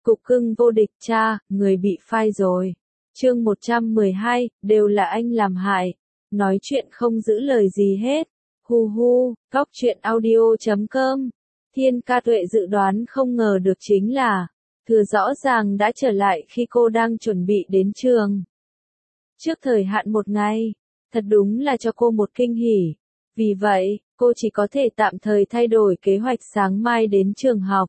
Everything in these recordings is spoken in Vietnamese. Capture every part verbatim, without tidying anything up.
Cục cưng vô địch cha, người bị phai rồi. Chương một trăm mười hai, đều là anh làm hại. Nói chuyện không giữ lời gì hết. Hu hu, cóc truyện audio chấm com. Thiên Ca Tuệ dự đoán không ngờ được chính là, Thừa rõ ràng đã trở lại khi cô đang chuẩn bị đến trường. Trước thời hạn một ngày, thật đúng là cho cô một kinh hỉ. Vì vậy, cô chỉ có thể tạm thời thay đổi kế hoạch sáng mai đến trường học.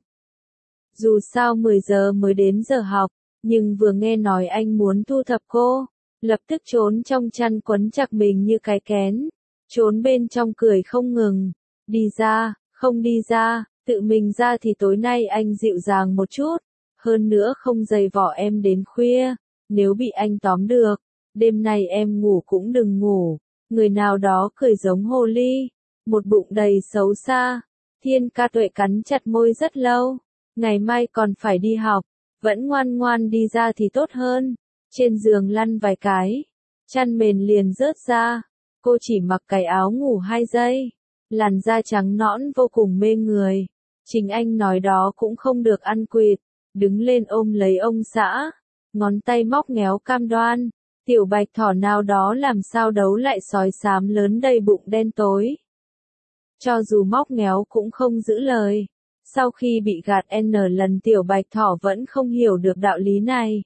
Dù sao mười giờ mới đến giờ học, nhưng vừa nghe nói anh muốn thu thập cô, lập tức trốn trong chăn quấn chặt mình như cái kén, trốn bên trong cười không ngừng. Đi ra, không đi ra, tự mình ra thì tối nay anh dịu dàng một chút, hơn nữa không giày vò em đến khuya, nếu bị anh tóm được, đêm nay em ngủ cũng đừng ngủ. Người nào đó cười giống hồ ly, một bụng đầy xấu xa. Thiên Ca Tuệ cắn chặt môi rất lâu. Ngày mai còn phải đi học, vẫn ngoan ngoan đi ra thì tốt hơn. Trên giường lăn vài cái, chăn mền liền rớt ra. Cô chỉ mặc cái áo ngủ hai giây, làn da trắng nõn vô cùng mê người. Chính anh nói đó cũng không được ăn quỵt, đứng lên ôm lấy ông xã, ngón tay móc ngéo cam đoan. Tiểu bạch thỏ nào đó làm sao đấu lại sói xám lớn đầy bụng đen tối. Cho dù móc ngéo cũng không giữ lời. Sau khi bị gạt N lần tiểu bạch thỏ vẫn không hiểu được đạo lý này.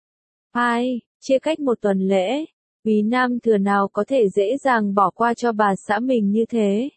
Ai, chia cách một tuần lễ, Quý Nam Thừa nào có thể dễ dàng bỏ qua cho bà xã mình như thế.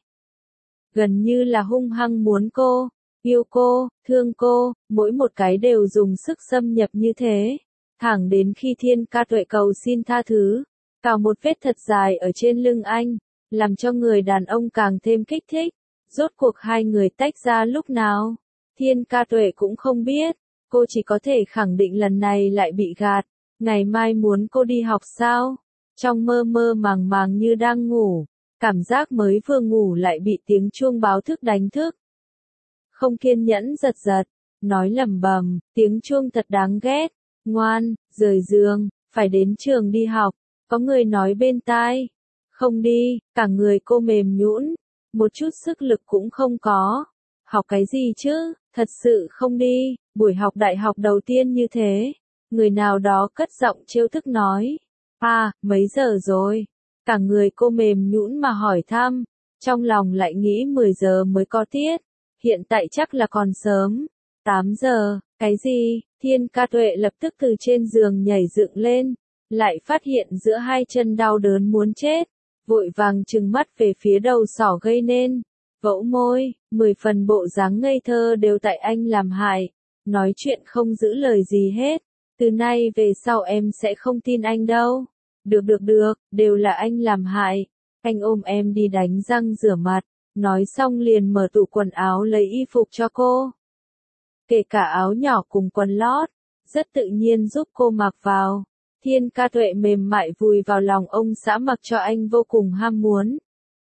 Gần như là hung hăng muốn cô, yêu cô, thương cô, mỗi một cái đều dùng sức xâm nhập như thế. Thẳng đến khi Thiên Ca Tuệ cầu xin tha thứ, cào một vết thật dài ở trên lưng anh, làm cho người đàn ông càng thêm kích thích. Rốt cuộc hai người tách ra lúc nào? Thiên Ca Tuệ cũng không biết, cô chỉ có thể khẳng định lần này lại bị gạt. Ngày mai muốn cô đi học sao? Trong mơ mơ màng màng như đang ngủ, cảm giác mới vừa ngủ lại bị tiếng chuông báo thức đánh thức. Không kiên nhẫn giật giật, nói lẩm bẩm, tiếng chuông thật đáng ghét. Ngoan, rời giường, phải đến trường đi học. Có người nói bên tai. Không đi, cả người cô mềm nhũn, một chút sức lực cũng không có. Học cái gì chứ, thật sự không đi. Buổi học đại học đầu tiên như thế, người nào đó cất giọng trêu tức nói. À, mấy giờ rồi? Cả người cô mềm nhũn mà hỏi thăm, trong lòng lại nghĩ mười giờ mới có tiết, hiện tại chắc là còn sớm. tám giờ, cái gì? Thiên Ca Tuệ lập tức từ trên giường nhảy dựng lên, lại phát hiện giữa hai chân đau đớn muốn chết, vội vàng trừng mắt về phía đầu sỏ gây nên, vỗ môi, mười phần bộ dáng ngây thơ đều tại anh làm hại, nói chuyện không giữ lời gì hết, từ nay về sau em sẽ không tin anh đâu. Được được được, đều là anh làm hại. Anh ôm em đi đánh răng rửa mặt, nói xong liền mở tủ quần áo lấy y phục cho cô. Kể cả áo nhỏ cùng quần lót, rất tự nhiên giúp cô mặc vào. Thiên Ca Tuệ mềm mại vùi vào lòng ông xã mặc cho anh vô cùng ham muốn.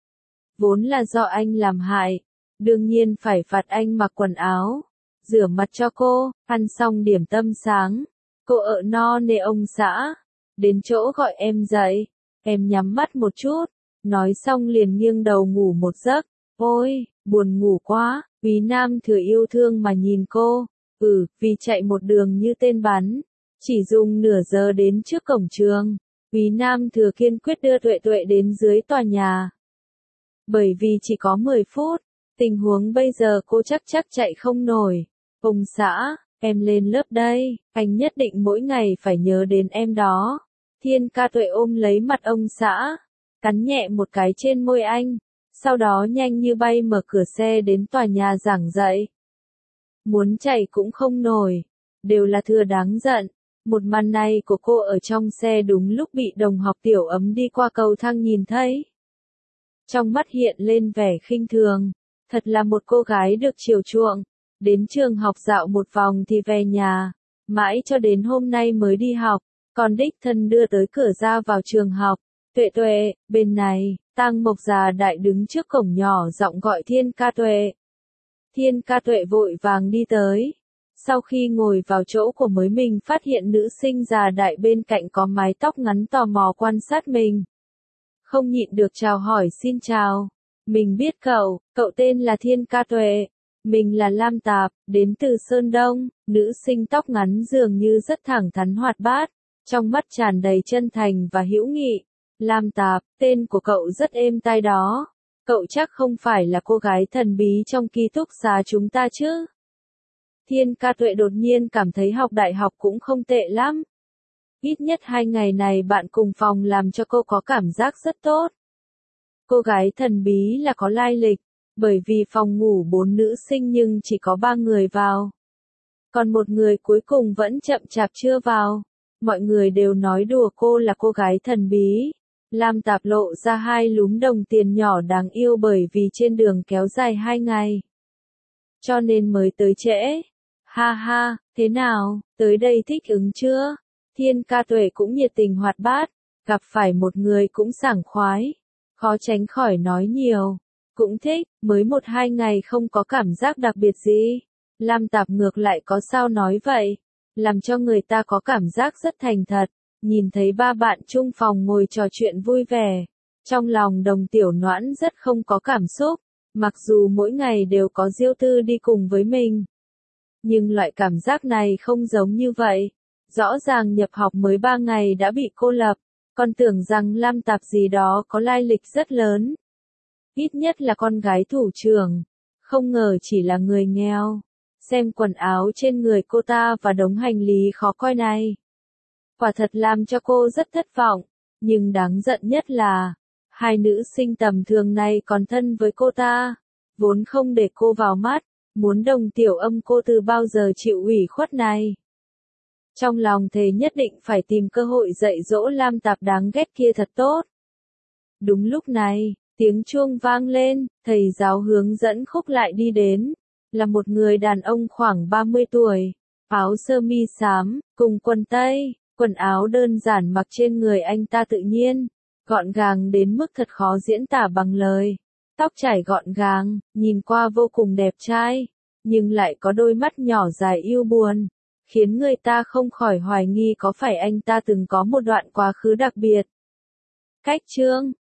Vốn là do anh làm hại, đương nhiên phải phạt anh mặc quần áo, rửa mặt cho cô, ăn xong điểm tâm sáng. Cô ợ no nê ông xã, đến chỗ gọi em dậy, em nhắm mắt một chút, nói xong liền nghiêng đầu ngủ một giấc. Ôi, buồn ngủ quá. Quý Nam Thừa yêu thương mà nhìn cô, ừ, vì chạy một đường như tên bắn, chỉ dùng nửa giờ đến trước cổng trường, Quý Nam Thừa kiên quyết đưa Tuệ Tuệ đến dưới tòa nhà. Bởi vì chỉ có mười phút, tình huống bây giờ cô chắc chắc chạy không nổi. Ông xã, em lên lớp đây, anh nhất định mỗi ngày phải nhớ đến em đó. Thiên Ca Tuệ ôm lấy mặt ông xã, cắn nhẹ một cái trên môi anh. Sau đó nhanh như bay mở cửa xe đến tòa nhà giảng dạy. Muốn chạy cũng không nổi, đều là Thừa đáng giận. Một màn này của cô ở trong xe đúng lúc bị đồng học Tiểu Ấm đi qua cầu thang nhìn thấy. Trong mắt hiện lên vẻ khinh thường, thật là một cô gái được chiều chuộng. Đến trường học dạo một vòng thì về nhà, mãi cho đến hôm nay mới đi học, còn đích thân đưa tới cửa ra vào trường học. Tuệ Tuệ, bên này. Tang Mộc già đại đứng trước cổng nhỏ giọng gọi Thiên Ca Tuệ. Thiên Ca Tuệ vội vàng đi tới. Sau khi ngồi vào chỗ của mới mình phát hiện nữ sinh già đại bên cạnh có mái tóc ngắn tò mò quan sát mình. Không nhịn được chào hỏi xin chào. Mình biết cậu, cậu tên là Thiên Ca Tuệ. Mình là Lam Tạp, đến từ Sơn Đông, nữ sinh tóc ngắn dường như rất thẳng thắn hoạt bát, trong mắt tràn đầy chân thành và hữu nghị. Lam Tạp, tên của cậu rất êm tai đó. Cậu chắc không phải là cô gái thần bí trong ký túc xá chúng ta chứ? Thiên Ca Tuệ đột nhiên cảm thấy học đại học cũng không tệ lắm. Ít nhất hai ngày này bạn cùng phòng làm cho cô có cảm giác rất tốt. Cô gái thần bí là có lai lịch, bởi vì phòng ngủ bốn nữ sinh nhưng chỉ có ba người vào. Còn một người cuối cùng vẫn chậm chạp chưa vào. Mọi người đều nói đùa cô là cô gái thần bí. Lam Tạp lộ ra hai lúm đồng tiền nhỏ đáng yêu bởi vì trên đường kéo dài hai ngày. Cho nên mới tới trễ. Ha ha, thế nào, tới đây thích ứng chưa? Thiên Ca Tuệ cũng nhiệt tình hoạt bát, gặp phải một người cũng sảng khoái. Khó tránh khỏi nói nhiều. Cũng thích, mới một hai ngày không có cảm giác đặc biệt gì. Lam Tạp ngược lại có sao nói vậy? Làm cho người ta có cảm giác rất thành thật. Nhìn thấy ba bạn chung phòng ngồi trò chuyện vui vẻ. Trong lòng Đồng Tiểu Noãn rất không có cảm xúc. Mặc dù mỗi ngày đều có Diêu Tư đi cùng với mình. Nhưng loại cảm giác này không giống như vậy. Rõ ràng nhập học mới ba ngày đã bị cô lập. Còn tưởng rằng Lam Tạp gì đó có lai lịch rất lớn. Ít nhất là con gái thủ trưởng. Không ngờ chỉ là người nghèo. Xem quần áo trên người cô ta và đống hành lý khó coi này. Quả thật làm cho cô rất thất vọng. Nhưng đáng giận nhất là, hai nữ sinh tầm thường này còn thân với cô ta. Vốn không để cô vào mắt, muốn Đồng Tiểu Âm cô từ bao giờ chịu ủy khuất này. Trong lòng thề nhất định phải tìm cơ hội dạy dỗ Lam Tạp đáng ghét kia thật tốt. Đúng lúc này, tiếng chuông vang lên, thầy giáo hướng dẫn khúc lại đi đến. Là một người đàn ông khoảng ba mươi tuổi, áo sơ mi xám, cùng quần tây, quần áo đơn giản mặc trên người anh ta tự nhiên, gọn gàng đến mức thật khó diễn tả bằng lời. Tóc chải gọn gàng, nhìn qua vô cùng đẹp trai, nhưng lại có đôi mắt nhỏ dài yêu buồn, khiến người ta không khỏi hoài nghi có phải anh ta từng có một đoạn quá khứ đặc biệt. Cách chương